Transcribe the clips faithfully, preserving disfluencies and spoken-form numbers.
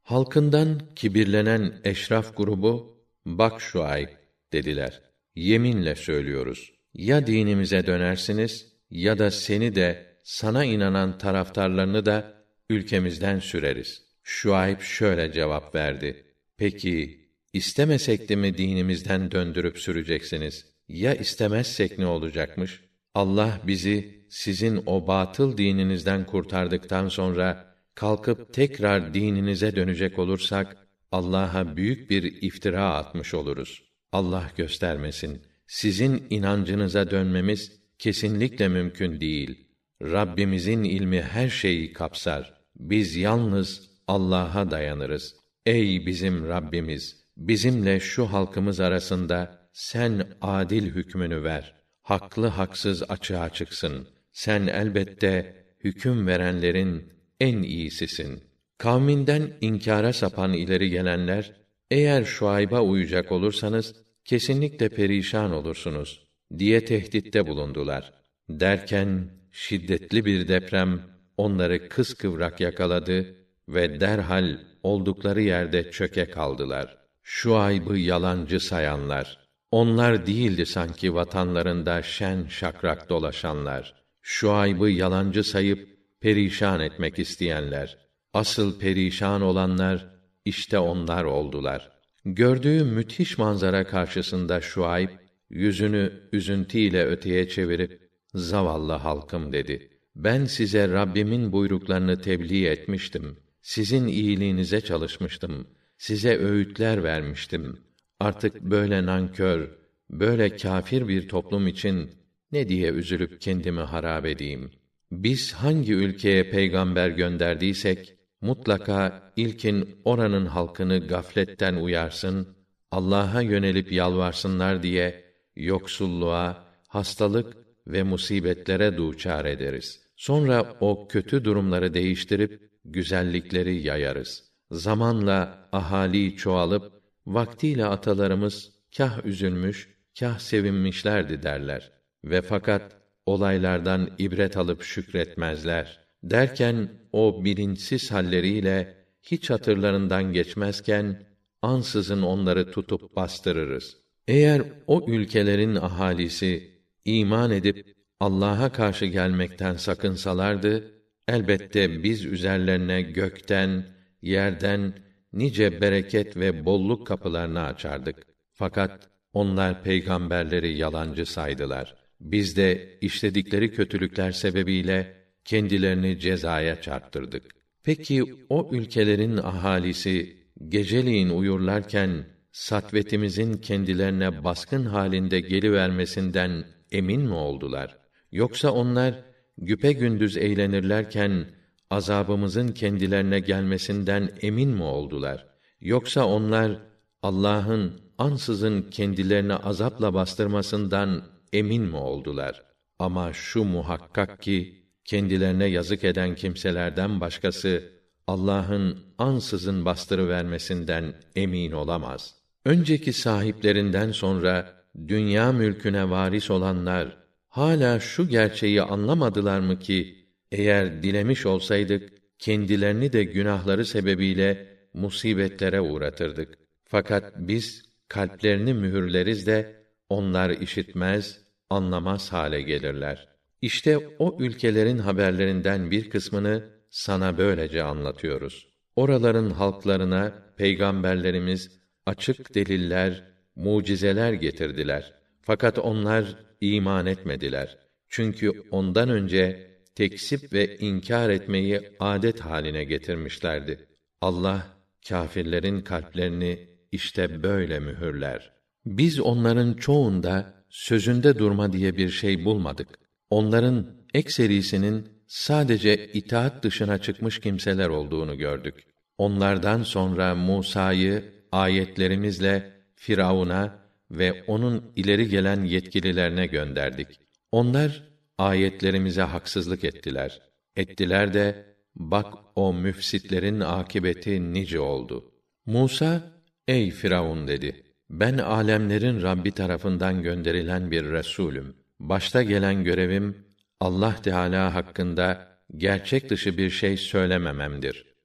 Halkından kibirlenen eşraf grubu, "Bak Şuayb," dediler. "Yeminle söylüyoruz. Ya dinimize dönersiniz ya da seni de sana inanan taraftarlarını da ülkemizden süreriz." Şuayb şöyle cevap verdi: "Peki istemesek de mi dinimizden döndürüp süreceksiniz? Ya istemezsek ne olacakmış? Allah bizi sizin o batıl dininizden kurtardıktan sonra kalkıp tekrar dininize dönecek olursak Allah'a büyük bir iftira atmış oluruz. Allah göstermesin. Sizin inancınıza dönmemiz kesinlikle mümkün değil. Rabbimizin ilmi her şeyi kapsar. Biz yalnız Allah'a dayanırız. Ey bizim Rabbimiz, bizimle şu halkımız arasında sen adil hükmünü ver. Haklı haksız açığa çıksın. Sen elbette hüküm verenlerin en iyisisin." Kavminden inkâra sapan ileri gelenler, "Eğer Şuayb'a uyacak olursanız kesinlikle perişan olursunuz," diye tehditte bulundular. Derken şiddetli bir deprem onları kıskıvrak yakaladı ve derhal oldukları yerde çöke kaldılar. Şuayb'ı yalancı sayanlar, onlar değildi sanki vatanlarında şen şakrak dolaşanlar. Şuayb'ı yalancı sayıp perişan etmek isteyenler, asıl perişan olanlar işte onlar oldular. Gördüğü müthiş manzara karşısında Şuayb yüzünü üzüntüyle öteye çevirip, "Zavallı halkım," dedi. "Ben size Rabbimin buyruklarını tebliğ etmiştim. Sizin iyiliğinize çalışmıştım. Size öğütler vermiştim. Artık böyle nankör, böyle kâfir bir toplum için ne diye üzülüp kendimi harap edeyim? Biz hangi ülkeye peygamber gönderdiysek mutlaka ilkin oranın halkını gafletten uyarsın, Allah'a yönelip yalvarsınlar diye yoksulluğa, hastalık ve musibetlere duçar ederiz. Sonra o kötü durumları değiştirip güzellikleri yayarız. Zamanla ahali çoğalıp vaktiyle atalarımız kâh üzülmüş, kâh sevinmişlerdi derler ve fakat olaylardan ibret alıp şükretmezler. Derken o bilinçsiz halleriyle hiç hatırlarından geçmezken ansızın onları tutup bastırırız. Eğer o ülkelerin ahalisi iman edip Allah'a karşı gelmekten sakınsalardı, elbette biz üzerlerine gökten, yerden nice bereket ve bolluk kapılarını açardık. Fakat onlar peygamberleri yalancı saydılar. Biz de işledikleri kötülükler sebebiyle kendilerini cezaya çarptırdık. Peki o ülkelerin ahalisi geceliğin uyurlarken satvetimizin kendilerine baskın halinde gelivermesinden emin mi oldular? Yoksa onlar güpegündüz eğlenirlerken azabımızın kendilerine gelmesinden emin mi oldular? Yoksa onlar Allah'ın ansızın kendilerine azapla bastırmasından emin mi oldular? Ama şu muhakkak ki kendilerine yazık eden kimselerden başkası Allah'ın ansızın bastırıvermesinden emin olamaz. Önceki sahiplerinden sonra dünya mülküne varis olanlar hala şu gerçeği anlamadılar mı ki eğer dilemiş olsaydık kendilerini de günahları sebebiyle musibetlere uğratırdık. Fakat biz kalplerini mühürleriz de onlar işitmez, anlamaz hale gelirler. İşte o ülkelerin haberlerinden bir kısmını sana böylece anlatıyoruz. Oraların halklarına peygamberlerimiz açık deliller, mucizeler getirdiler. Fakat onlar iman etmediler. Çünkü ondan önce tekzip ve inkar etmeyi adet haline getirmişlerdi. Allah kâfirlerin kalplerini işte böyle mühürler. Biz onların çoğunda sözünde durma diye bir şey bulmadık. Onların ekserisinin sadece itaat dışına çıkmış kimseler olduğunu gördük. Onlardan sonra Musa'yı ayetlerimizle Firavun'a ve onun ileri gelen yetkililerine gönderdik. Onlar ayetlerimize haksızlık ettiler. Ettiler de bak o müfsitlerin akibeti nice oldu. Musa, ey Firavun dedi. Ben alemlerin Rabbi tarafından gönderilen bir resulüm. Başta gelen görevim Allah Teala hakkında gerçek dışı bir şey söylemememdir.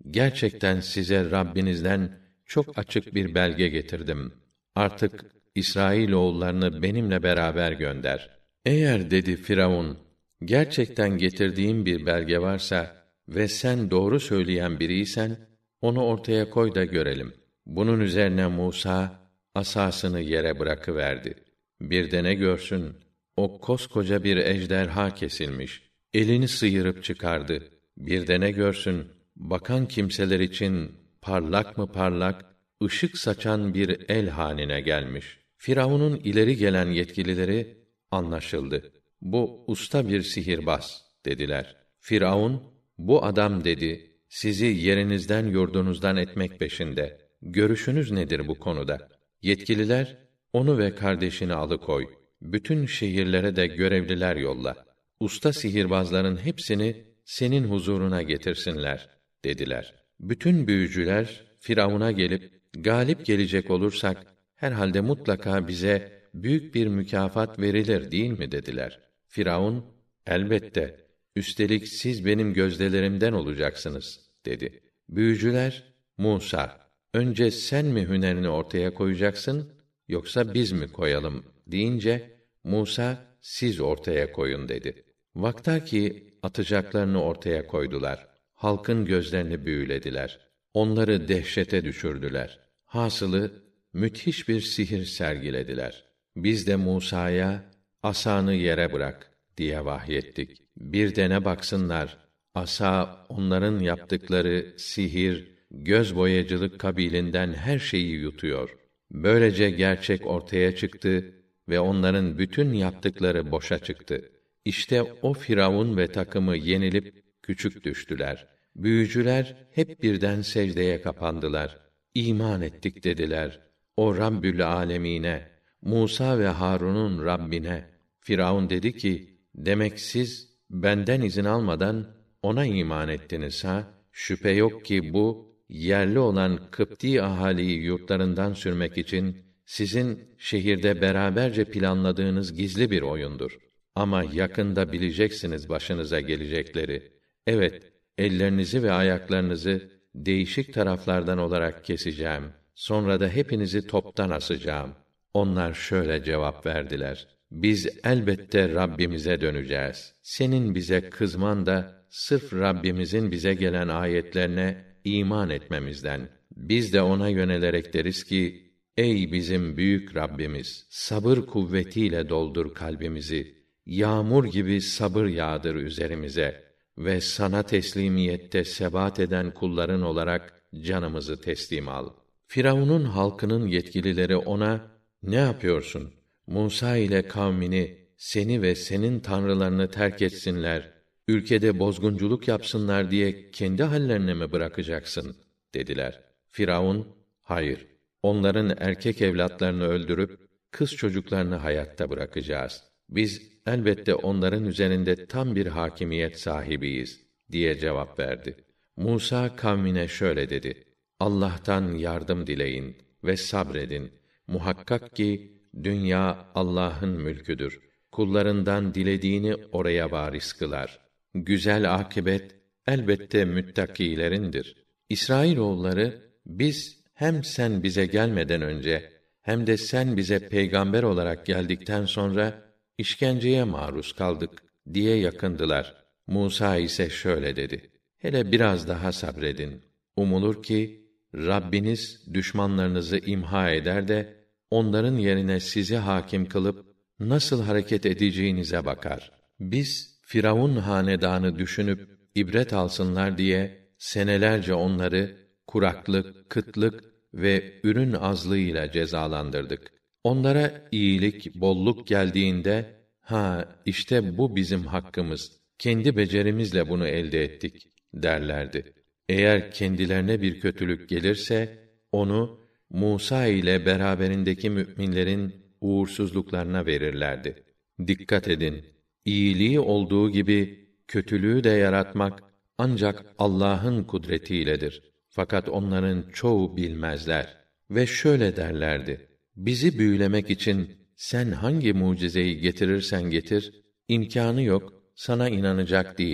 gerçekten size Rabbinizden çok açık bir belge getirdim. Artık İsrailoğullarını benimle beraber gönder. Eğer dedi Firavun, gerçekten getirdiğim bir belge varsa ve sen doğru söyleyen biriysen, onu ortaya koy da görelim. Bunun üzerine Musa, asasını yere bırakıverdi. Bir de ne görsün, o koskoca bir ejderha kesilmiş. Elini sıyırıp çıkardı. Bir de ne görsün, bakan kimseler için parlak mı parlak, ışık saçan bir el haline gelmiş. Firavun'un ileri gelen yetkilileri, anlaşıldı. Bu usta bir sihirbaz dediler. Firavun, bu adam dedi, sizi yerinizden yurdunuzdan etmek peşinde. Görüşünüz nedir bu konuda? Yetkililer, onu ve kardeşini alıkoy. Bütün şehirlere de görevliler yolla. Usta sihirbazların hepsini senin huzuruna getirsinler, dediler. Bütün büyücüler, Firavun'a gelip, galip gelecek olursak, herhalde mutlaka bize büyük bir mükafat verilir değil mi, dediler. Firavun, elbette, üstelik siz benim gözdelerimden olacaksınız, dedi. Büyücüler, Musa, önce sen mi hünerini ortaya koyacaksın, yoksa biz mi koyalım, deyince, Musa, siz ortaya koyun, dedi. Vaktaki atacaklarını ortaya koydular. Halkın gözlerini büyülediler. Onları dehşete düşürdüler. Hasılı, müthiş bir sihir sergilediler. Biz de Musa'ya, asanı yere bırak, diye vahyettik. Bir de ne baksınlar, asa onların yaptıkları sihir, göz boyacılık kabilinden her şeyi yutuyor. Böylece gerçek ortaya çıktı ve onların bütün yaptıkları boşa çıktı. İşte o Firavun ve takımı yenilip küçük düştüler. Büyücüler hep birden secdeye kapandılar. İman ettik dediler. O Rabbül Âlemîne, Musa ve Harun'un Rabbine. Firavun dedi ki, demek siz benden izin almadan ona iman ettiniz ha? Şüphe yok ki bu yerli olan Kıpti ahaliyi yurtlarından sürmek için sizin şehirde beraberce planladığınız gizli bir oyundur. Ama yakında bileceksiniz başınıza gelecekleri. Evet, ellerinizi ve ayaklarınızı değişik taraflardan olarak keseceğim. Sonra da hepinizi toptan asacağım. Onlar şöyle cevap verdiler: Biz elbette Rabbimize döneceğiz. Senin bize kızman da sırf Rabbimizin bize gelen ayetlerine iman etmemizden. Biz de ona yönelerek deriz ki: Ey bizim büyük Rabbimiz, sabır kuvvetiyle doldur kalbimizi. Yağmur gibi sabır yağdır üzerimize ve sana teslimiyette sebat eden kulların olarak canımızı teslim al. Firavun'un halkının yetkilileri ona, ne yapıyorsun? Musa ile kavmini, seni ve senin tanrılarını terk etsinler, ülkede bozgunculuk yapsınlar diye kendi hallerine mi bırakacaksın? Dediler. Firavun, hayır, onların erkek evlatlarını öldürüp, kız çocuklarını hayatta bırakacağız. Biz elbette onların üzerinde tam bir hakimiyet sahibiyiz, diye cevap verdi. Musa kavmine şöyle dedi: Allah'tan yardım dileyin ve sabredin. Muhakkak ki dünya Allah'ın mülküdür. Kullarından dilediğini oraya varis kılar. Güzel akibet elbette müttakilerindir. İsrailoğulları, biz hem sen bize gelmeden önce hem de sen bize peygamber olarak geldikten sonra işkenceye maruz kaldık diye yakındılar. Musa ise şöyle dedi: Hele biraz daha sabredin. Umulur ki Rabbiniz düşmanlarınızı imha eder de onların yerine sizi hakim kılıp nasıl hareket edeceğinize bakar. Biz Firavun hanedanı düşünüp ibret alsınlar diye senelerce onları kuraklık, kıtlık ve ürün azlığıyla cezalandırdık. Onlara iyilik, bolluk geldiğinde, ha işte bu bizim hakkımız, kendi becerimizle bunu elde ettik derlerdi. Eğer kendilerine bir kötülük gelirse, onu Musa ile beraberindeki müminlerin uğursuzluklarına verirlerdi. Dikkat edin, iyiliği olduğu gibi kötülüğü de yaratmak ancak Allah'ın kudretiyledir. Fakat onların çoğu bilmezler ve şöyle derlerdi: Bizi büyülemek için sen hangi mucizeyi getirirsen getir, imkânı yok, sana inanacak değiliz.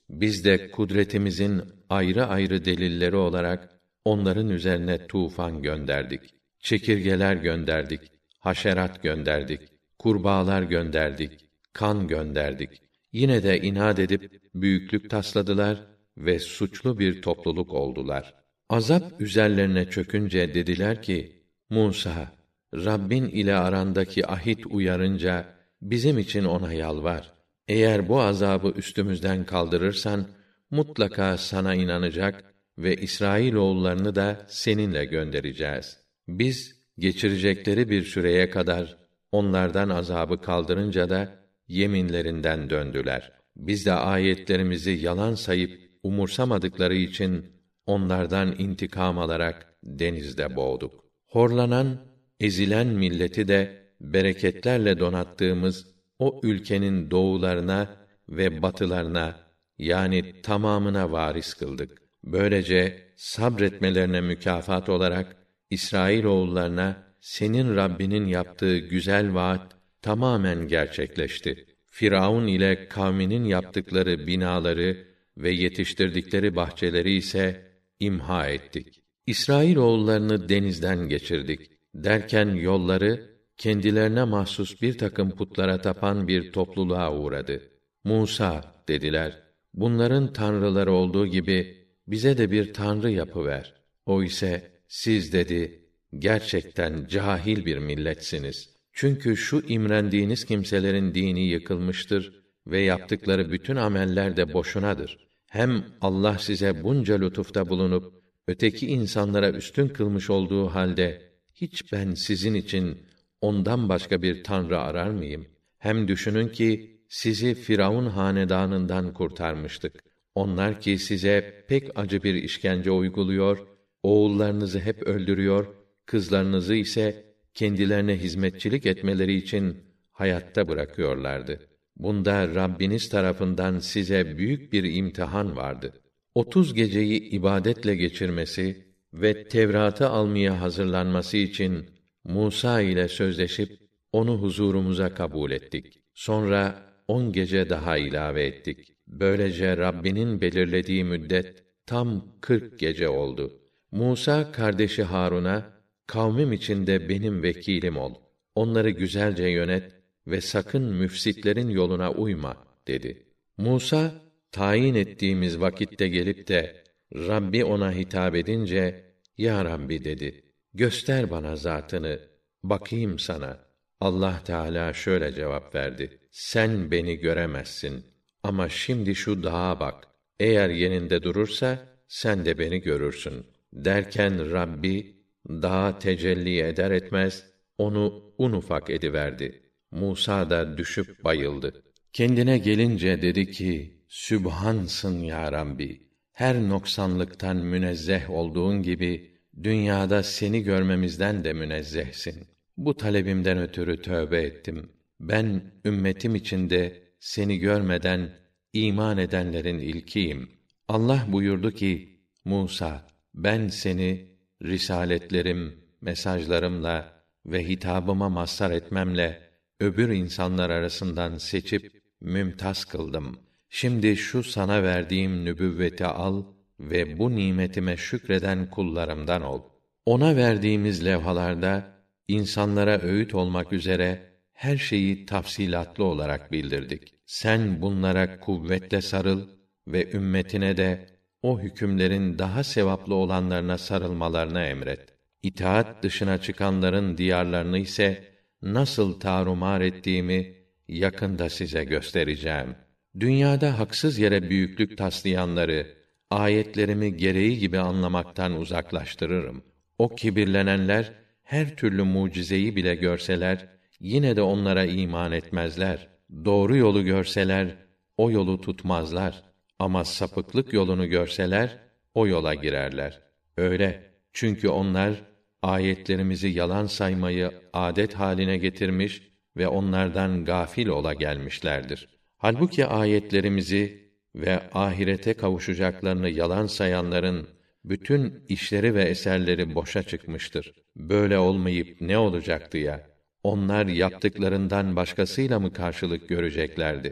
Biz de kudretimizin ayrı ayrı delilleri olarak onların üzerine tufan gönderdik. Çekirgeler gönderdik, haşerat gönderdik, kurbağalar gönderdik, kan gönderdik. Yine de inat edip büyüklük tasladılar ve suçlu bir topluluk oldular. Azap üzerlerine çökünce dediler ki: Musa, Rabbin ile arandaki ahit uyarınca bizim için ona yalvar. Eğer bu azabı üstümüzden kaldırırsan mutlaka sana inanacak ve İsrailoğullarını da seninle göndereceğiz. Biz geçirecekleri bir süreye kadar onlardan azabı kaldırınca da yeminlerinden döndüler. Biz de ayetlerimizi yalan sayıp umursamadıkları için onlardan intikam alarak denizde boğduk. Horlanan, ezilen milleti de bereketlerle donattığımız o ülkenin doğularına ve batılarına, yani tamamına varis kıldık. Böylece sabretmelerine mükafat olarak İsrailoğullarına senin Rabbinin yaptığı güzel vaat tamamen gerçekleşti. Firavun ile kavminin yaptıkları binaları ve yetiştirdikleri bahçeleri ise imha ettik. İsrailoğullarını denizden geçirdik. Derken yolları kendilerine mahsus bir takım putlara tapan bir topluluğa uğradı. Musa dediler, bunların tanrıları olduğu gibi bize de bir tanrı yapıver. O ise siz dedi, gerçekten cahil bir milletsiniz. Çünkü şu imrendiğiniz kimselerin dini yıkılmıştır ve yaptıkları bütün ameller de boşunadır. Hem Allah size bunca lütufta bulunup öteki insanlara üstün kılmış olduğu halde hiç ben sizin için ondan başka bir tanrı arar mıyım? Hem düşünün ki sizi Firavun hanedanından kurtarmıştık. Onlar ki size pek acı bir işkence uyguluyor, oğullarınızı hep öldürüyor, kızlarınızı ise kendilerine hizmetçilik etmeleri için hayatta bırakıyorlardı. Bunda Rabbiniz tarafından size büyük bir imtihan vardı. Otuz geceyi ibadetle geçirmesi ve Tevrat'ı almaya hazırlanması için Musa ile sözleşip onu huzurumuza kabul ettik. Sonra on gece daha ilave ettik. Böylece Rabbinin belirlediği müddet tam kırk gece oldu. Musa kardeşi Harun'a, kavmim içinde benim vekilim ol. Onları güzelce yönet ve sakın müfsitlerin yoluna uyma dedi. Musa, tayin ettiğimiz vakitte gelip de Rabbi ona hitap edince, Ya Rabbi dedi, göster bana zatını, bakayım sana. Allah Teala şöyle cevap verdi: Sen beni göremezsin ama şimdi şu dağa bak. Eğer yerinde durursa sen de beni görürsün. Derken Rabbi dağa tecelli eder etmez onu un ufak ediverdi. Musa da düşüp bayıldı. Kendine gelince dedi ki: Sübhansın ya Rabbi. Her noksanlıktan münezzeh olduğun gibi dünyada seni görmemizden de münezzehsin. Bu talebimden ötürü tövbe ettim. Ben ümmetim içinde seni görmeden iman edenlerin ilkiyim. Allah buyurdu ki: Musa, ben seni risaletlerim, mesajlarımla ve hitabıma mazhar etmemle öbür insanlar arasından seçip mümtaz kıldım. Şimdi şu sana verdiğim nübüvveti al ve bu nimetime şükreden kullarımdan ol. Ona verdiğimiz levhalarda insanlara öğüt olmak üzere her şeyi tafsilatlı olarak bildirdik. Sen bunlara kuvvetle sarıl ve ümmetine de o hükümlerin daha sevaplı olanlarına sarılmalarına emret. İtaat dışına çıkanların diyarlarını ise nasıl tarumar ettiğimi yakında size göstereceğim. Dünyada haksız yere büyüklük taslayanları, ayetlerimi gereği gibi anlamaktan uzaklaştırırım. O kibirlenenler her türlü mucizeyi bile görseler yine de onlara iman etmezler. Doğru yolu görseler o yolu tutmazlar. Ama sapıklık yolunu görseler o yola girerler. Öyle. Çünkü onlar ayetlerimizi yalan saymayı adet haline getirmiş ve onlardan gafil ola gelmişlerdir. Halbuki ayetlerimizi ve ahirete kavuşacaklarını yalan sayanların bütün işleri ve eserleri boşa çıkmıştır. Böyle olmayıp ne olacaktı ya? Onlar yaptıklarından başkasıyla mı karşılık göreceklerdi?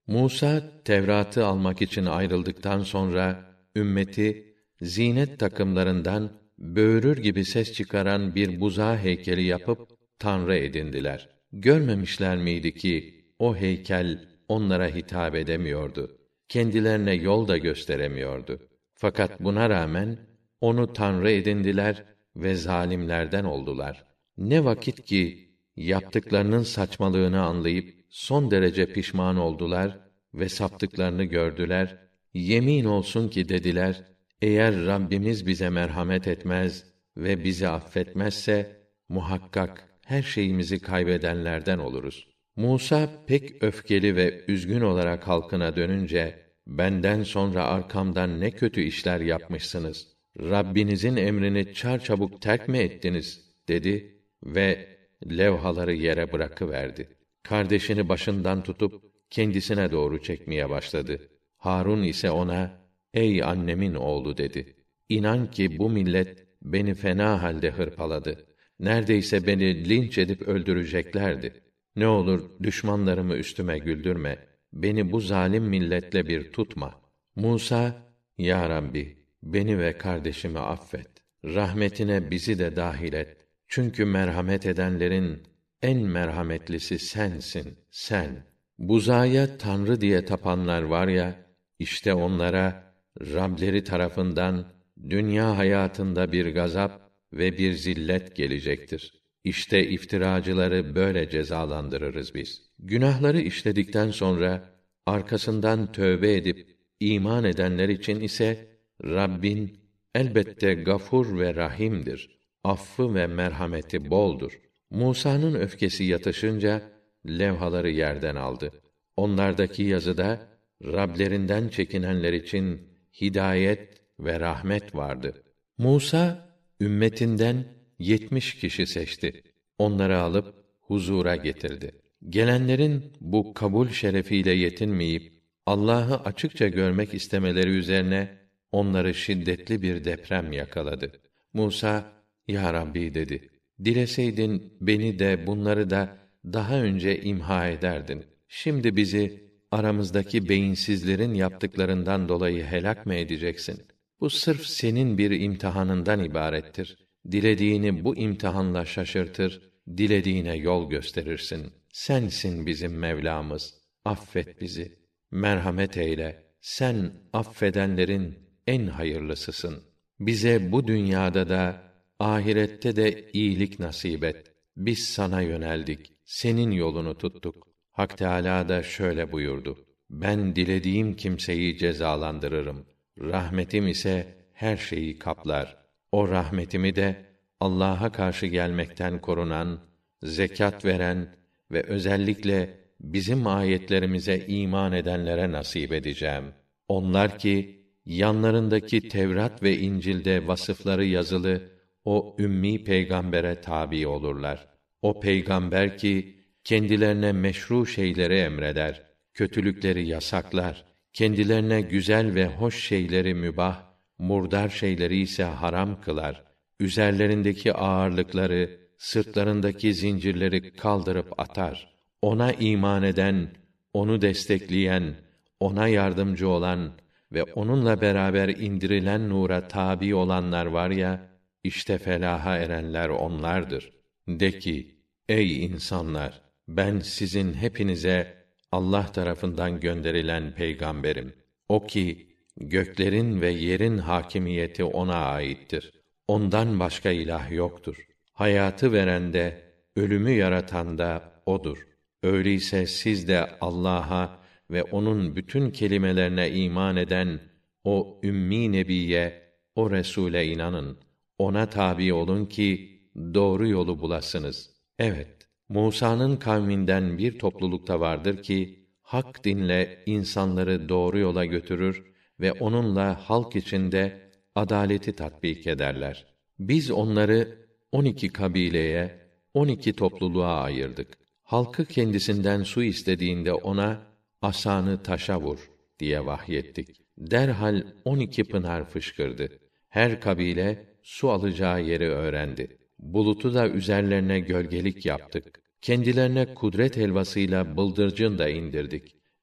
Musa Tevrat'ı almak için ayrıldıktan sonra ümmeti zinet takımlarından böğürür gibi ses çıkaran bir buzağı heykeli yapıp tanrı edindiler. Görmemişler miydi ki o heykel onlara hitap edemiyordu. Kendilerine yol da gösteremiyordu. Fakat buna rağmen onu tanrı edindiler ve zalimlerden oldular. Ne vakit ki yaptıklarının saçmalığını anlayıp son derece pişman oldular ve saptıklarını gördüler. Yemin olsun ki dediler, eğer Rabbimiz bize merhamet etmez ve bizi affetmezse muhakkak her şeyimizi kaybedenlerden oluruz. Musa pek öfkeli ve üzgün olarak halkına dönünce, benden sonra arkamdan ne kötü işler yapmışsınız. Rabbinizin emrini çarçabuk terk mi ettiniz? Dedi ve levhaları yere bırakıverdi. Kardeşini başından tutup kendisine doğru çekmeye başladı. Harun ise ona, ey annemin oğlu dedi. İnan ki bu millet beni fena halde hırpaladı. Neredeyse beni linç edip öldüreceklerdi. Ne olur düşmanlarımı üstüme güldürme. Beni bu zalim milletle bir tutma. Musa, ya Rabbi, beni ve kardeşimi affet. Rahmetine bizi de dahil et. Çünkü merhamet edenlerin en merhametlisi sensin, sen. Buzağıya tanrı diye tapanlar var ya, işte onlara Rableri tarafından dünya hayatında bir gazap ve bir zillet gelecektir. İşte iftiracıları böyle cezalandırırız biz. Günahları işledikten sonra arkasından tövbe edip iman edenler için ise Rabbin elbette gafur ve rahimdir. Affı ve merhameti boldur. Musa'nın öfkesi yatışınca levhaları yerden aldı. Onlardaki yazıda Rablerinden çekinenler için hidayet ve rahmet vardı. Musa ümmetinden yetmiş kişi seçti. Onları alıp huzura getirdi. Gelenlerin bu kabul şerefiyle yetinmeyip Allah'ı açıkça görmek istemeleri üzerine onları şiddetli bir deprem yakaladı. Musa, ya Rabbi dedi. Dileseydin beni de bunları da daha önce imha ederdin. Şimdi bizi aramızdaki beyinsizlerin yaptıklarından dolayı helak mı edeceksin? Bu sırf senin bir imtihanından ibarettir. Dilediğini bu imtihanla şaşırtır, dilediğine yol gösterirsin. Sensin bizim Mevlamız. Affet bizi. Merhamet eyle. Sen affedenlerin en hayırlısısın. Bize bu dünyada da ahirette de iyilik nasip et. Biz sana yöneldik. Senin yolunu tuttuk. Hak Teâlâ da şöyle buyurdu. Ben dilediğim kimseyi cezalandırırım. Rahmetim ise her şeyi kaplar. O rahmetimi de Allah'a karşı gelmekten korunan, zekat veren ve özellikle bizim ayetlerimize iman edenlere nasip edeceğim. Onlar ki yanlarındaki Tevrat ve İncil'de vasıfları yazılı o ümmi peygambere tabi olurlar. O peygamber ki kendilerine meşru şeyleri emreder, kötülükleri yasaklar, kendilerine güzel ve hoş şeyleri mübah, murdar şeyleri ise haram kılar. Üzerlerindeki ağırlıkları, sırtlarındaki zincirleri kaldırıp atar. Ona iman eden, onu destekleyen, ona yardımcı olan ve onunla beraber indirilen nura tabi olanlar var ya, işte felaha erenler onlardır. De ki, ey insanlar! Ben sizin hepinize Allah tarafından gönderilen peygamberim. O ki, göklerin ve yerin hakimiyeti ona aittir. Ondan başka ilah yoktur. Hayatı veren de, ölümü yaratan da odur. Öyleyse siz de Allah'a ve onun bütün kelimelerine iman eden o ümmi nebiye, o Resûle inanın. Ona tabi olun ki doğru yolu bulasınız. Evet, Musa'nın kavminden bir toplulukta vardır ki hak dinle insanları doğru yola götürür ve onunla halk içinde adaleti tatbik ederler. Biz onları on iki kabileye, on iki topluluğa ayırdık. Halkı kendisinden su istediğinde ona asanı taşa vur diye vahyettik. Derhal on iki pınar fışkırdı. Her kabile su alacağı yeri öğrendi. Bulutu da üzerlerine gölgelik yaptık. Kendilerine kudret helvasıyla bıldırcın da indirdik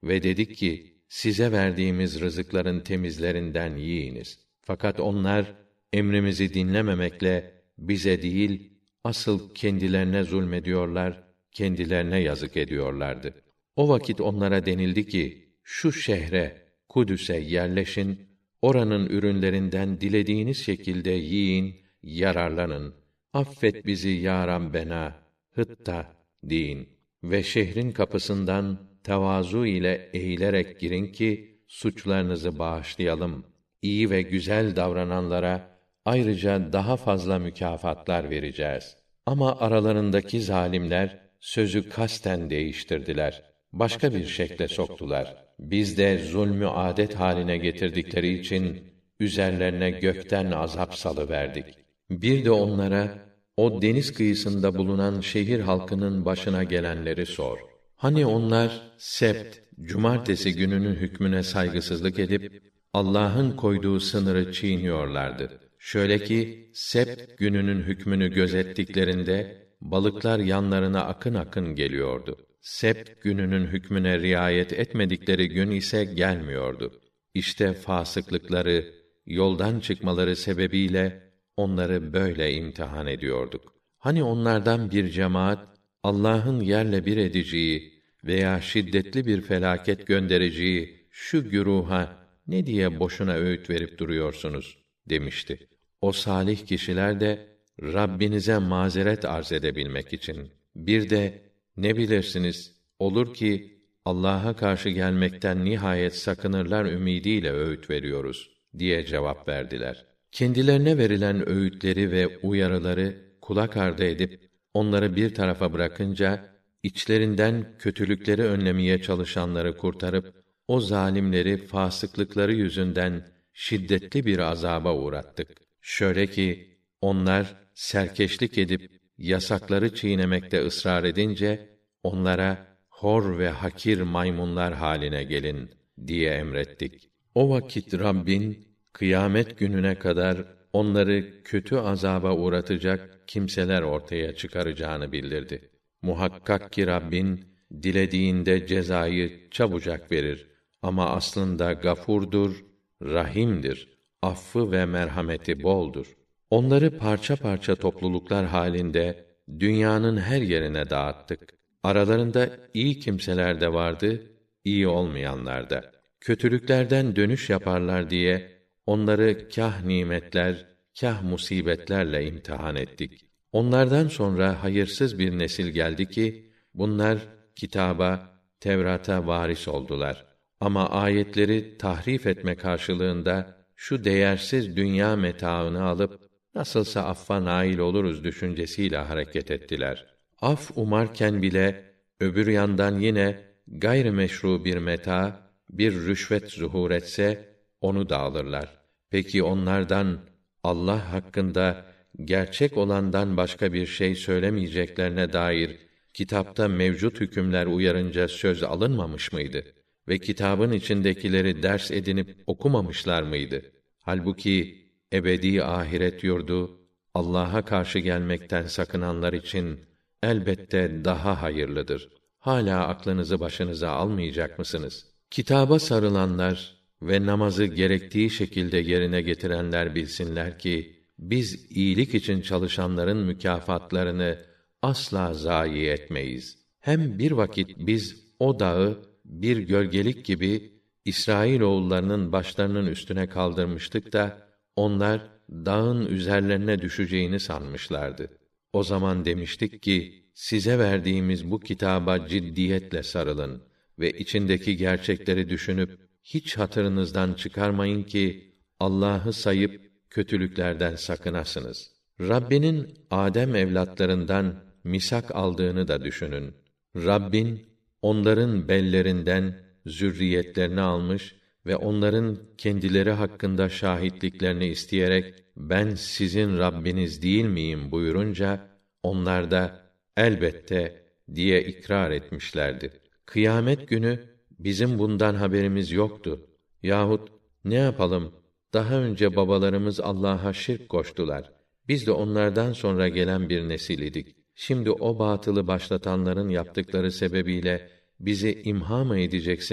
ve dedik ki, size verdiğimiz rızıkların temizlerinden yiyiniz. Fakat onlar, emrimizi dinlememekle, bize değil, asıl kendilerine zulmediyorlar, kendilerine yazık ediyorlardı. O vakit onlara denildi ki, şu şehre, Kudüs'e yerleşin, oranın ürünlerinden dilediğiniz şekilde yiyin, yararlanın. Affet bizi ya Rabbena, hıtta deyin ve şehrin kapısından tevazu ile eğilerek girin ki suçlarınızı bağışlayalım. İyi ve güzel davrananlara ayrıca daha fazla mükafatlar vereceğiz. Ama aralarındaki zalimler sözü kasten değiştirdiler. Başka bir şekle soktular. Biz de zulmü adet haline getirdikleri için üzerlerine gökten azap salıverdik. Bir de onlara o deniz kıyısında bulunan şehir halkının başına gelenleri sor. Hani onlar sebt, cumartesi gününün hükmüne saygısızlık edip Allah'ın koyduğu sınırı çiğniyorlardı. Şöyle ki sebt gününün hükmünü gözettiklerinde balıklar yanlarına akın akın geliyordu. Sebt gününün hükmüne riayet etmedikleri gün ise gelmiyordu. İşte fasıklıkları, yoldan çıkmaları sebebiyle onları böyle imtihan ediyorduk. Hani onlardan bir cemaat Allah'ın yerle bir edeceği veya şiddetli bir felaket göndereceği şu güruha ne diye boşuna öğüt verip duruyorsunuz demişti. O salih kişiler de Rabbinize mazeret arz edebilmek için bir de ne bilirsiniz olur ki Allah'a karşı gelmekten nihayet sakınırlar ümidiyle öğüt veriyoruz diye cevap verdiler. Kendilerine verilen öğütleri ve uyarıları kulak ardı edip onları bir tarafa bırakınca içlerinden kötülükleri önlemeye çalışanları kurtarıp o zalimleri fasıklıkları yüzünden şiddetli bir azaba uğrattık. Şöyle ki onlar serkeşlik edip yasakları çiğnemekte ısrar edince onlara hor ve hakir maymunlar haline gelin diye emrettik. O vakit Rabbin kıyamet gününe kadar onları kötü azaba uğratacak kimseler ortaya çıkaracağını bildirdi. Muhakkak ki Rabbin dilediğinde cezayı çabucak verir ama aslında gafurdur, rahimdir. Affı ve merhameti boldur. Onları parça parça topluluklar halinde dünyanın her yerine dağıttık. Aralarında iyi kimseler de vardı, iyi olmayanlar da. Kötülüklerden dönüş yaparlar diye onları kâh nimetler, kâh musibetlerle imtihan ettik. Onlardan sonra hayırsız bir nesil geldi ki bunlar kitaba, Tevrat'a varis oldular. Ama ayetleri tahrif etme karşılığında şu değersiz dünya metaını alıp nasılsa affa nail oluruz düşüncesiyle hareket ettiler. Af umarken bile öbür yandan yine gayrimeşru bir meta, bir rüşvet zuhur etse onu da alırlar. Peki onlardan Allah hakkında gerçek olandan başka bir şey söylemeyeceklerine dair kitapta mevcut hükümler uyarınca söz alınmamış mıydı? Ve kitabın içindekileri ders edinip okumamışlar mıydı? Halbuki ebedi ahiret yurdu Allah'a karşı gelmekten sakınanlar için elbette daha hayırlıdır. Hala aklınızı başınıza almayacak mısınız? Kitaba sarılanlar ve namazı gerektiği şekilde yerine getirenler bilsinler ki biz iyilik için çalışanların mükafatlarını asla zayi etmeyiz. Hem bir vakit biz o dağı bir gölgelik gibi İsrailoğullarının başlarının üstüne kaldırmıştık da onlar dağın üzerlerine düşeceğini sanmışlardı. O zaman demiştik ki size verdiğimiz bu kitaba ciddiyetle sarılın ve içindeki gerçekleri düşünüp hiç hatırınızdan çıkarmayın ki Allah'ı sayıp kötülüklerden sakınasınız. Rabbinin Adem evlatlarından misak aldığını da düşünün. Rabbin onların bellerinden zürriyetlerini almış ve onların kendileri hakkında şahitliklerini isteyerek ben sizin Rabbiniz değil miyim buyurunca onlar da elbette diye ikrar etmişlerdi. Kıyamet günü bizim bundan haberimiz yoktu. Yahut ne yapalım? Daha önce babalarımız Allah'a şirk koştular. Biz de onlardan sonra gelen bir nesil idik. Şimdi o batılı başlatanların yaptıkları sebebiyle bizi imha mı edeceksin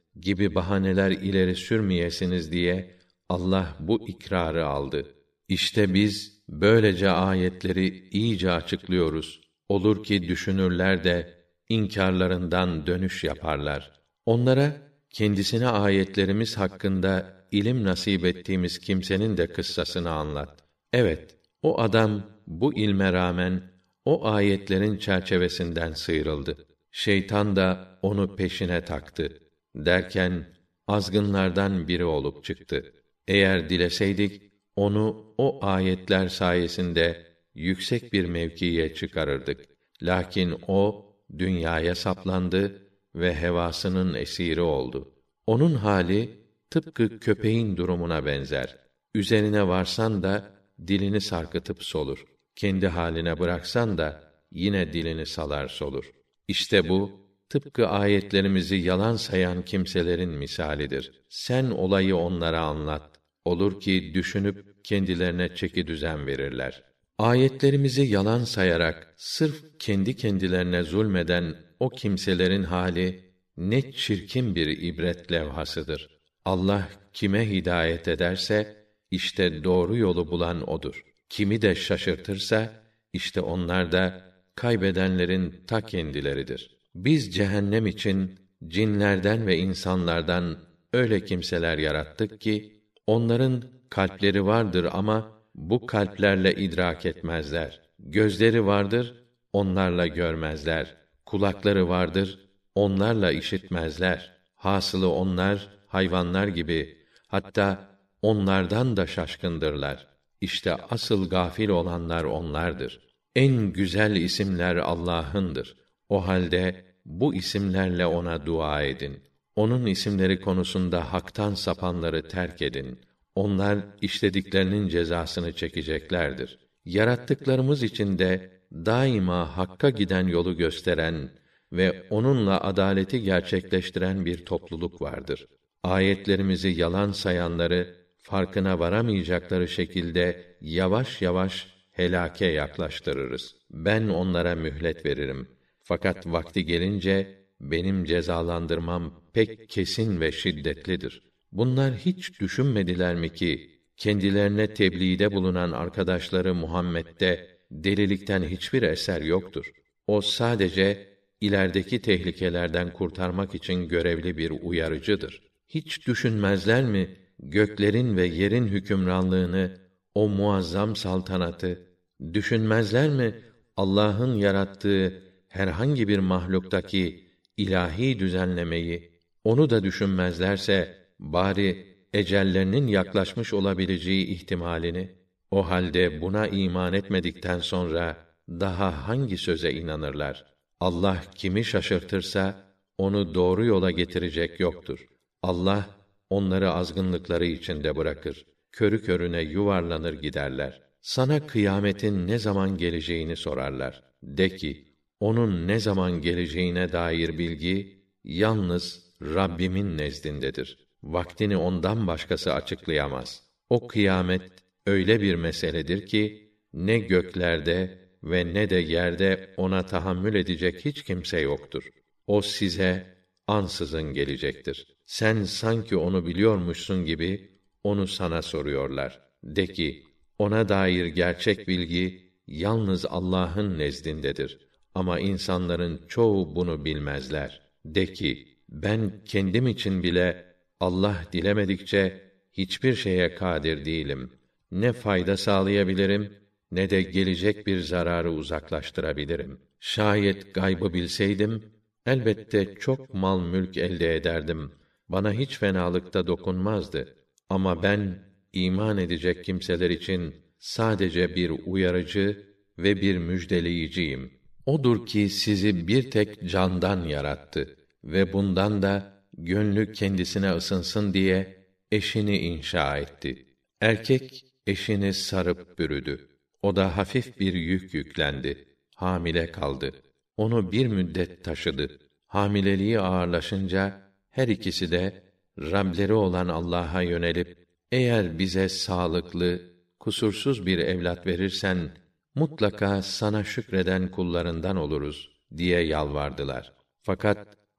gibi bahaneler ileri sürmeyesiniz diye Allah bu ikrarı aldı. İşte biz böylece ayetleri iyice açıklıyoruz. Olur ki düşünürler de inkârlarından dönüş yaparlar. Onlara kendisine ayetlerimiz hakkında ilim nasip ettiğimiz kimsenin de kıssasını anlat. Evet, o adam bu ilme rağmen o ayetlerin çerçevesinden sıyrıldı. Şeytan da onu peşine taktı. Derken azgınlardan biri olup çıktı. Eğer dileseydik onu o ayetler sayesinde yüksek bir mevkiye çıkarırdık. Lakin o dünyaya saplandı ve hevasının esiri oldu. Onun hali tıpkı köpeğin durumuna benzer. Üzerine varsan da dilini sarkıtıp solur. Kendi haline bıraksan da yine dilini salar solur. İşte bu tıpkı ayetlerimizi yalan sayan kimselerin misalidir. Sen olayı onlara anlat. Olur ki düşünüp kendilerine çekidüzen verirler. Ayetlerimizi yalan sayarak sırf kendi kendilerine zulmeden o kimselerin hali ne çirkin bir ibret levhasıdır. Allah kime hidayet ederse işte doğru yolu bulan odur. Kimi de şaşırtırsa işte onlar da kaybedenlerin ta kendileridir. Biz cehennem için cinlerden ve insanlardan öyle kimseler yarattık ki onların kalpleri vardır ama bu kalplerle idrak etmezler. Gözleri vardır, onlarla görmezler. Kulakları vardır, onlarla işitmezler. Hasılı onlar hayvanlar gibi, hatta onlardan da şaşkındırlar. İşte asıl gafil olanlar onlardır. En güzel isimler Allah'ındır. O halde bu isimlerle ona dua edin. Onun isimleri konusunda haktan sapanları terk edin. Onlar işlediklerinin cezasını çekeceklerdir. Yarattıklarımız içinde daima hakka giden yolu gösteren ve onunla adaleti gerçekleştiren bir topluluk vardır. Ayetlerimizi yalan sayanları farkına varamayacakları şekilde yavaş yavaş helake yaklaştırırız. Ben onlara mühlet veririm. Fakat vakti gelince benim cezalandırmam pek kesin ve şiddetlidir. Bunlar hiç düşünmediler mi ki kendilerine tebliğde bulunan arkadaşları Muhammed'de delilikten hiçbir eser yoktur. O sadece ilerideki tehlikelerden kurtarmak için görevli bir uyarıcıdır. Hiç düşünmezler mi göklerin ve yerin hükümranlığını, o muazzam saltanatı? Düşünmezler mi Allah'ın yarattığı herhangi bir mahluktaki ilahi düzenlemeyi? Onu da düşünmezlerse bari ecellerinin yaklaşmış olabileceği ihtimalini? O halde buna iman etmedikten sonra daha hangi söze inanırlar? Allah kimi şaşırtırsa onu doğru yola getirecek yoktur. Allah onları azgınlıkları içinde bırakır. Körü körüne yuvarlanır giderler. Sana kıyametin ne zaman geleceğini sorarlar. De ki, onun ne zaman geleceğine dair bilgi yalnız Rabbimin nezdindedir. Vaktini ondan başkası açıklayamaz. O kıyamet öyle bir meseledir ki ne göklerde ve ne de yerde ona tahammül edecek hiç kimse yoktur. O size ansızın gelecektir. Sen sanki onu biliyormuşsun gibi onu sana soruyorlar. De ki, ona dair gerçek bilgi yalnız Allah'ın nezdindedir. Ama insanların çoğu bunu bilmezler. De ki, ben kendim için bile Allah dilemedikçe hiçbir şeye kadir değilim. Ne fayda sağlayabilirim, ne de gelecek bir zararı uzaklaştırabilirim. Şayet gaybı bilseydim, elbette çok mal mülk elde ederdim. Bana hiç fenalıkta dokunmazdı. Ama ben, iman edecek kimseler için sadece bir uyarıcı ve bir müjdeleyiciyim. Odur ki sizi bir tek candan yarattı ve bundan da gönlü kendisine ısınsın diye eşini inşa etti. Erkek eşini sarıp bürüdü. O da hafif bir yük yüklendi. Hamile kaldı. Onu bir müddet taşıdı. Hamileliği ağırlaşınca her ikisi de Rableri olan Allah'a yönelip eğer bize sağlıklı, kusursuz bir evlat verirsen mutlaka sana şükreden kullarından oluruz diye yalvardılar. Fakat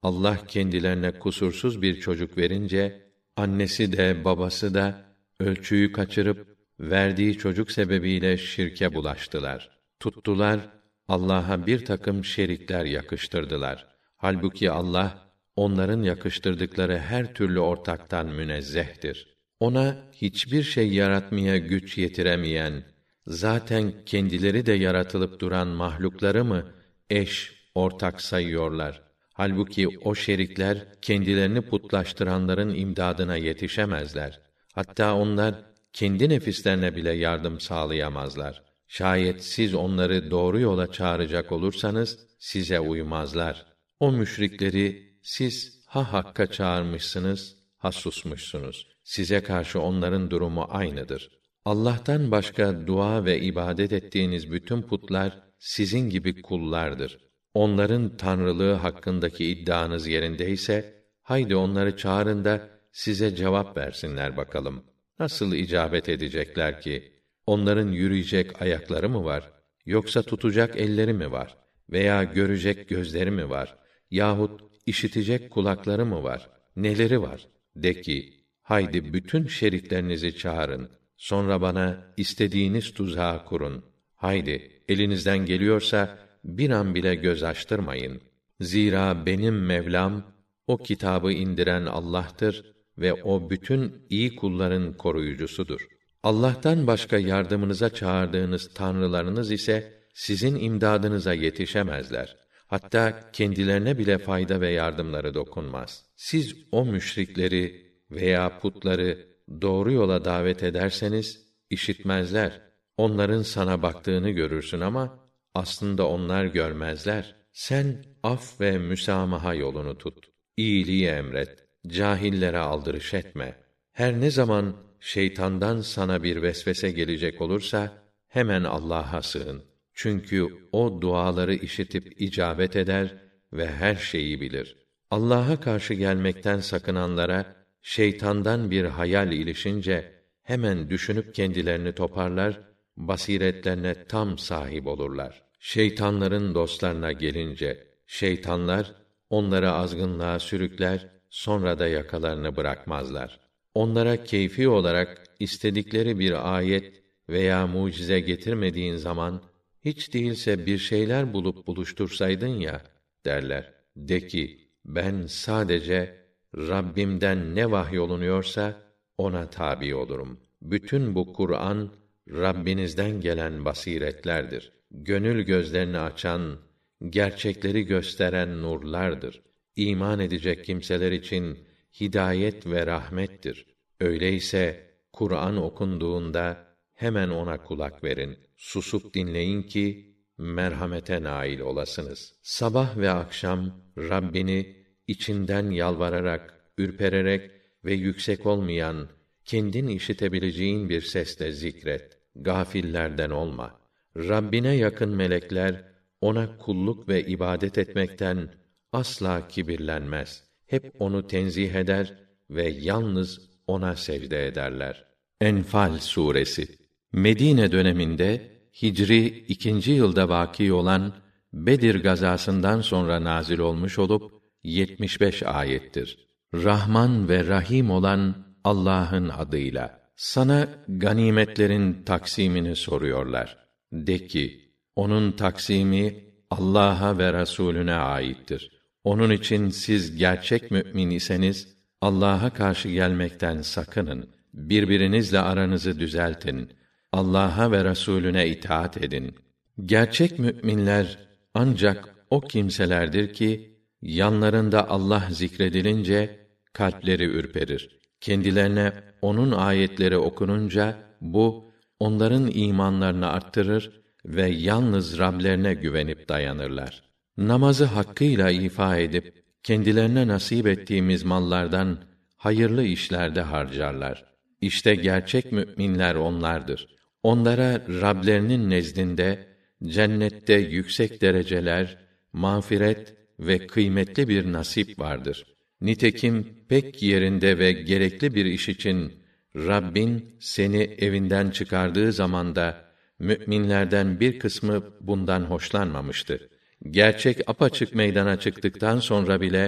Allah kendilerine kusursuz bir çocuk verince, annesi de babası da ölçüyü kaçırıp, verdiği çocuk sebebiyle şirke bulaştılar. Tuttular, Allah'a bir takım şerikler yakıştırdılar. Halbuki Allah, onların yakıştırdıkları her türlü ortaktan münezzehtir. Ona hiçbir şey yaratmaya güç yetiremeyen, zaten kendileri de yaratılıp duran mahlukları mı eş, ortak sayıyorlar? Halbuki o şerikler kendilerini putlaştıranların imdadına yetişemezler. Hatta onlar kendi nefislerine bile yardım sağlayamazlar. Şayet siz onları doğru yola çağıracak olursanız size uymazlar. O müşrikleri siz ha hakka çağırmışsınız, ha susmuşsunuz. Size karşı onların durumu aynıdır. Allah'tan başka dua ve ibadet ettiğiniz bütün putlar sizin gibi kullardır. Onların tanrılığı hakkındaki iddianız yerindeyse, haydi onları çağırın da size cevap versinler bakalım. Nasıl icabet edecekler ki? Onların yürüyecek ayakları mı var? Yoksa tutacak elleri mi var? Veya görecek gözleri mi var? Yahut işitecek kulakları mı var? Neleri var? De ki, haydi bütün şeriklerinizi çağırın. Sonra bana istediğiniz tuzağı kurun. Haydi, elinizden geliyorsa, bir an bile göz açtırmayın. Zira benim Mevlam, o kitabı indiren Allah'tır ve o bütün iyi kulların koruyucusudur. Allah'tan başka yardımınıza çağırdığınız tanrılarınız ise sizin imdadınıza yetişemezler. Hatta kendilerine bile fayda ve yardımları dokunmaz. Siz o müşrikleri veya putları doğru yola davet ederseniz işitmezler. Onların sana baktığını görürsün ama aslında onlar görmezler. Sen af ve müsamaha yolunu tut. İyiliği emret. Cahillere aldırış etme. Her ne zaman şeytandan sana bir vesvese gelecek olursa hemen Allah'a sığın. Çünkü o duaları işitip icabet eder ve her şeyi bilir. Allah'a karşı gelmekten sakınanlara şeytandan bir hayal ilişince hemen düşünüp kendilerini toparlar, basiretlerine tam sahip olurlar. Şeytanların dostlarına gelince şeytanlar onları azgınlığa sürükler, sonra da yakalarını bırakmazlar. Onlara keyfi olarak istedikleri bir ayet veya mucize getirmediğin zaman hiç değilse bir şeyler bulup buluştursaydın ya derler. De ki ben sadece Rabbimden ne vahyolunuyorsa ona tabi olurum. Bütün bu Kur'an Rabbinizden gelen basiretlerdir. Gönül gözlerini açan, gerçekleri gösteren nurlardır. İman edecek kimseler için hidayet ve rahmettir. Öyleyse Kur'an okunduğunda hemen ona kulak verin. Susup dinleyin ki merhamete nail olasınız. Sabah ve akşam Rabbini içinden yalvararak, ürpererek ve yüksek olmayan, kendin işitebileceğin bir sesle zikret. Gafillerden olma. Rabbine yakın melekler ona kulluk ve ibadet etmekten asla kibirlenmez. Hep onu tenzih eder ve yalnız ona secde ederler. Enfal suresi Medine döneminde Hicri ikinci yılda vâki olan Bedir gazasından sonra nazil olmuş olup yetmiş beş ayettir. Rahman ve Rahim olan Allah'ın adıyla. Sana ganimetlerin taksimini soruyorlar. De ki, onun taksimi Allah'a ve Resulüne aittir. Onun için siz gerçek mümin iseniz Allah'a karşı gelmekten sakının. Birbirinizle aranızı düzeltin. Allah'a ve Resulüne itaat edin. Gerçek müminler ancak o kimselerdir ki yanlarında Allah zikredilince kalpleri ürperir. Kendilerine onun ayetleri okununca bu onların imanlarını arttırır ve yalnız Rablerine güvenip dayanırlar. Namazı hakkıyla ifa edip kendilerine nasip ettiğimiz mallardan hayırlı işlerde harcarlar. İşte gerçek müminler onlardır. Onlara Rablerinin nezdinde cennette yüksek dereceler, mağfiret ve kıymetli bir nasip vardır. Nitekim pek yerinde ve gerekli bir iş için Rabbin seni evinden çıkardığı zamanda müminlerden bir kısmı bundan hoşlanmamıştı. Gerçek apaçık meydana çıktıktan sonra bile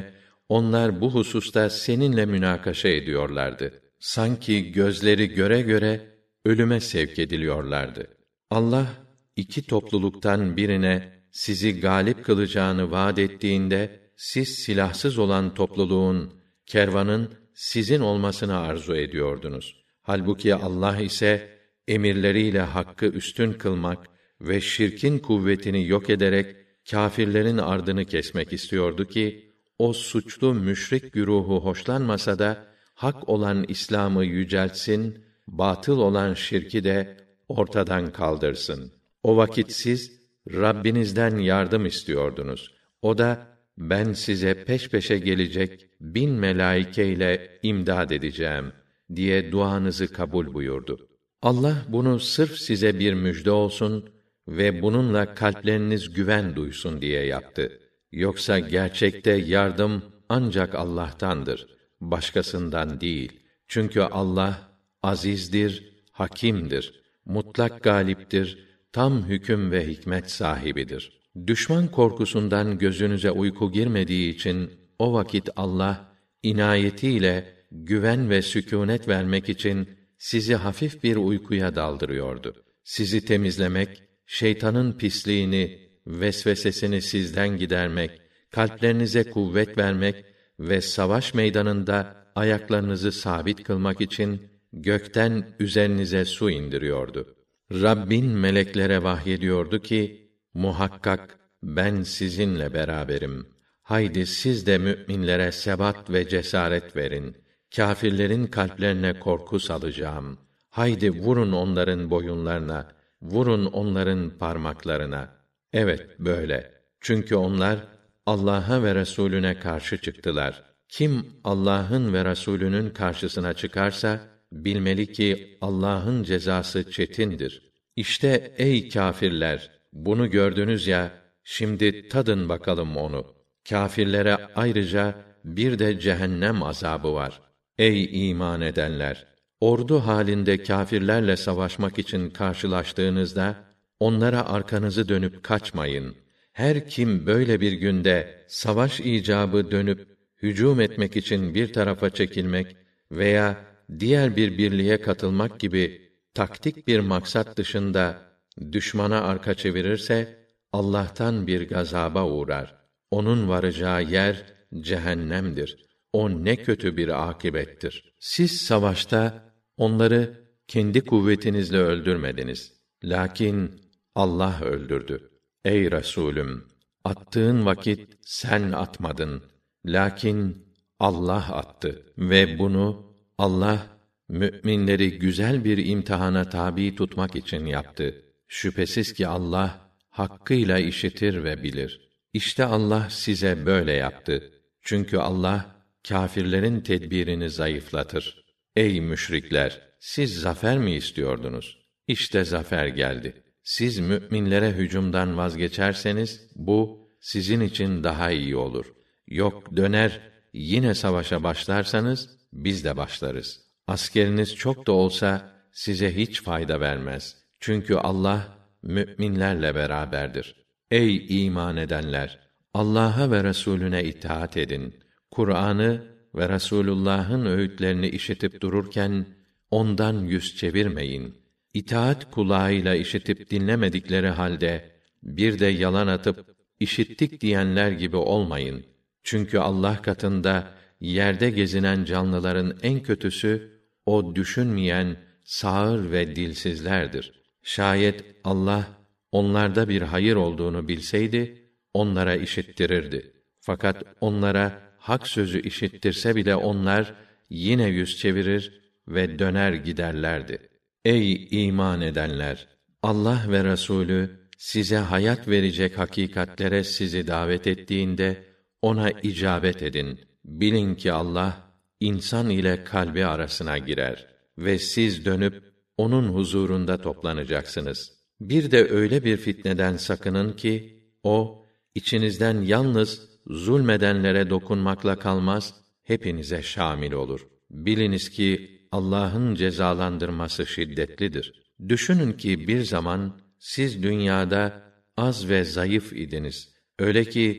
onlar bu hususta seninle münakaşa ediyorlardı. Sanki gözleri göre göre ölüme sevk ediliyorlardı. Allah iki topluluktan birine sizi galip kılacağını vaad ettiğinde siz silahsız olan topluluğun, kervanın sizin olmasını arzu ediyordunuz. Halbuki Allah ise emirleriyle hakkı üstün kılmak ve şirkin kuvvetini yok ederek kâfirlerin ardını kesmek istiyordu ki o suçlu müşrik güruhu hoşlanmasa da hak olan İslam'ı yüceltsin, batıl olan şirki de ortadan kaldırsın. O vakit siz Rabbinizden yardım istiyordunuz. O da ben size peş peşe gelecek bin melaike ile imdad edeceğim diye duanızı kabul buyurdu. Allah bunu sırf size bir müjde olsun ve bununla kalpleriniz güven duysun diye yaptı. Yoksa gerçekte yardım ancak Allah'tandır, başkasından değil. Çünkü Allah azizdir, hakimdir, mutlak galiptir, tam hüküm ve hikmet sahibidir. Düşman korkusundan gözünüze uyku girmediği için o vakit Allah inayetiyle güven ve sükûnet vermek için sizi hafif bir uykuya daldırıyordu. Sizi temizlemek, şeytanın pisliğini, vesvesesini sizden gidermek, kalplerinize kuvvet vermek ve savaş meydanında ayaklarınızı sabit kılmak için gökten üzerinize su indiriyordu. Rabbin meleklere vahyediyordu ki, muhakkak ben sizinle beraberim. Haydi siz de müminlere sebat ve cesaret verin. Kâfirlerin kalplerine korku salacağım. Haydi vurun onların boyunlarına, vurun onların parmaklarına. Evet, böyle. Çünkü onlar Allah'a ve Resulüne karşı çıktılar. Kim Allah'ın ve Resulünün karşısına çıkarsa bilmeli ki Allah'ın cezası çetindir. İşte ey kâfirler, bunu gördünüz ya, şimdi tadın bakalım onu. Kâfirlere ayrıca bir de cehennem azabı var. Ey iman edenler! Ordu halinde kâfirlerle savaşmak için karşılaştığınızda, onlara arkanızı dönüp kaçmayın. Her kim böyle bir günde savaş icabı dönüp hücum etmek için bir tarafa çekilmek veya diğer bir birliğe katılmak gibi taktik bir maksat dışında düşmana arka çevirirse Allah'tan bir gazaba uğrar. Onun varacağı yer cehennemdir. O ne kötü bir akibettir. Siz savaşta onları kendi kuvvetinizle öldürmediniz. Lakin Allah öldürdü. Ey Resulüm, attığın vakit sen atmadın. Lakin Allah attı ve bunu Allah müminleri güzel bir imtihana tabi tutmak için yaptı. Şüphesiz ki Allah hakkıyla işitir ve bilir. İşte Allah size böyle yaptı. Çünkü Allah kâfirlerin tedbirini zayıflatır. Ey müşrikler, siz zafer mi istiyordunuz? İşte zafer geldi. Siz müminlere hücumdan vazgeçerseniz bu sizin için daha iyi olur. Yok döner yine savaşa başlarsanız biz de başlarız. Askeriniz çok da olsa size hiç fayda vermez. Çünkü Allah müminlerle beraberdir. Ey iman edenler, Allah'a ve Resulüne itaat edin. Kur'an'ı ve Resulullah'ın öğütlerini işitip dururken ondan yüz çevirmeyin. İtaat kulağıyla işitip dinlemedikleri halde bir de yalan atıp işittik diyenler gibi olmayın. Çünkü Allah katında yerde gezinen canlıların en kötüsü o düşünmeyen sağır ve dilsizlerdir. Şayet Allah onlarda bir hayır olduğunu bilseydi onlara işittirirdi. Fakat onlara hak sözü işittirse bile onlar yine yüz çevirir ve döner giderlerdi. Ey iman edenler! Allah ve Resulü size hayat verecek hakikatlere sizi davet ettiğinde ona icabet edin. Bilin ki Allah insan ile kalbi arasına girer ve siz dönüp onun huzurunda toplanacaksınız. Bir de öyle bir fitneden sakının ki o içinizden yalnız zulmedenlere dokunmakla kalmaz, hepinize şamil olur. Biliniz ki Allah'ın cezalandırması şiddetlidir. Düşünün ki bir zaman siz dünyada az ve zayıf idiniz. Öyle ki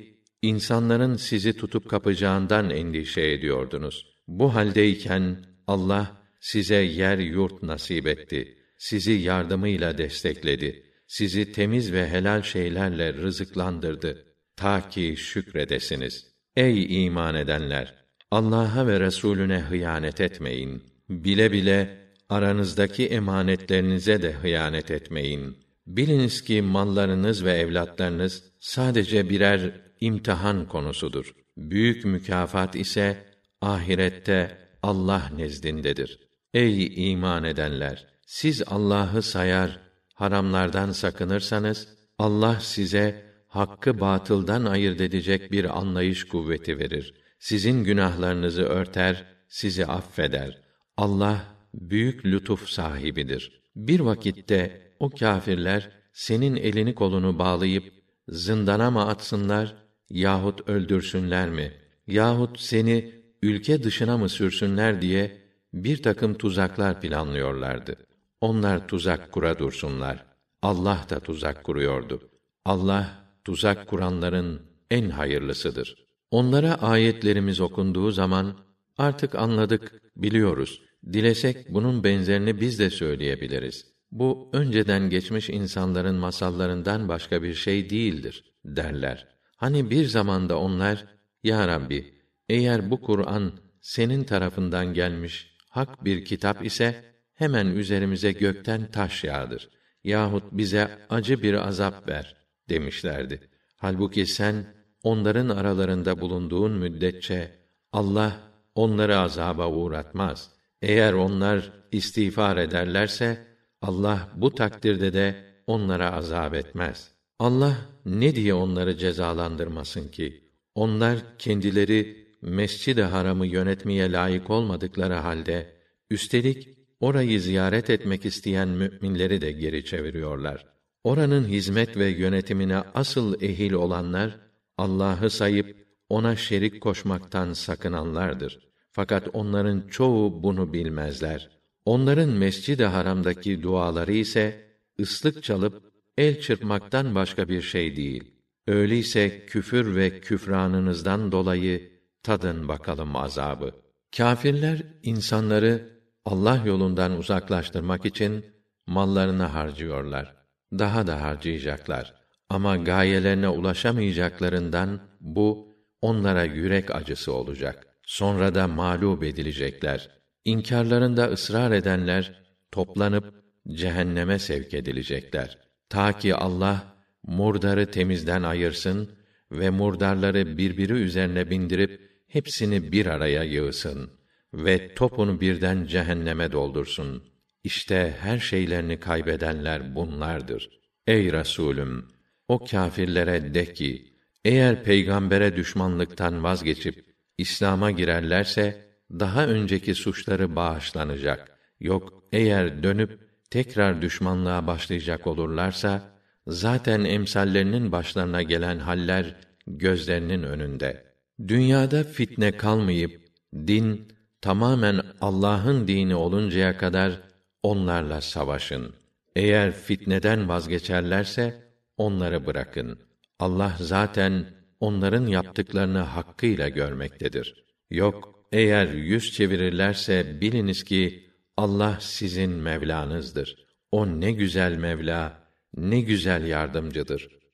İnsanların sizi tutup kapacağından endişe ediyordunuz. Bu haldeyken Allah size yer yurt nasip etti. Sizi yardımıyla destekledi. Sizi temiz ve helal şeylerle rızıklandırdı. Ta ki şükredesiniz. Ey iman edenler! Allah'a ve Resulüne hıyanet etmeyin. Bile bile aranızdaki emanetlerinize de hıyanet etmeyin. Biliniz ki mallarınız ve evlatlarınız sadece birer imtihan konusudur. Büyük mükafat ise ahirette Allah nezdindedir. Ey iman edenler! Siz Allah'ı sayar, haramlardan sakınırsanız, Allah size hakkı batıldan ayırt edecek bir anlayış kuvveti verir. Sizin günahlarınızı örter, sizi affeder. Allah büyük lütuf sahibidir. Bir vakitte o kâfirler senin elini kolunu bağlayıp zindana mı atsınlar yahut öldürsünler mi? Yahut seni ülke dışına mı sürsünler diye bir takım tuzaklar planlıyorlardı. Onlar tuzak kura dursunlar. Allah da tuzak kuruyordu. Allah tuzak kuranların en hayırlısıdır. Onlara ayetlerimiz okunduğu zaman artık anladık, biliyoruz. Dilesek bunun benzerini biz de söyleyebiliriz. Bu önceden geçmiş insanların masallarından başka bir şey değildir derler. Hani bir zamanda onlar, Ya Rabbi, eğer bu Kur'an senin tarafından gelmiş hak bir kitap ise hemen üzerimize gökten taş yağdır yahut bize acı bir azap ver demişlerdi. Halbuki sen onların aralarında bulunduğun müddetçe Allah onları azaba uğratmaz. Eğer onlar istiğfar ederlerse Allah bu takdirde de onlara azap etmez. Allah ne diye onları cezalandırmasın ki? Onlar kendileri Mescid-i Haram'ı yönetmeye layık olmadıkları halde üstelik orayı ziyaret etmek isteyen müminleri de geri çeviriyorlar. Oranın hizmet ve yönetimine asıl ehil olanlar Allah'ı sayıp ona şerik koşmaktan sakınanlardır. Fakat onların çoğu bunu bilmezler. Onların Mescid-i Haram'daki duaları ise ıslık çalıp el çırpmaktan başka bir şey değil. Öyleyse küfür ve küfranınızdan dolayı tadın bakalım azabı. Kâfirler insanları Allah yolundan uzaklaştırmak için mallarını harcıyorlar. Daha da harcayacaklar. Ama gayelerine ulaşamayacaklarından bu onlara yürek acısı olacak. Sonra da mağlup edilecekler. İnkârlarında ısrar edenler toplanıp cehenneme sevk edilecekler. Ta ki Allah murdarı temizden ayırsın ve murdarları birbiri üzerine bindirip hepsini bir araya yığsın ve topunu birden cehenneme doldursun. İşte her şeylerini kaybedenler bunlardır. Ey Resulüm, o kâfirlere de ki, eğer peygambere düşmanlıktan vazgeçip İslam'a girerlerse daha önceki suçları bağışlanacak. Yok eğer dönüp tekrar düşmanlığa başlayacak olurlarsa zaten emsallerinin başlarına gelen haller gözlerinin önünde. Dünyada fitne kalmayıp din tamamen Allah'ın dini oluncaya kadar onlarla savaşın. Eğer fitneden vazgeçerlerse onları bırakın. Allah zaten onların yaptıklarını hakkıyla görmektedir. Yok eğer yüz çevirirlerse biliniz ki Allah sizin Mevlanızdır. O ne güzel Mevla, ne güzel yardımcıdır.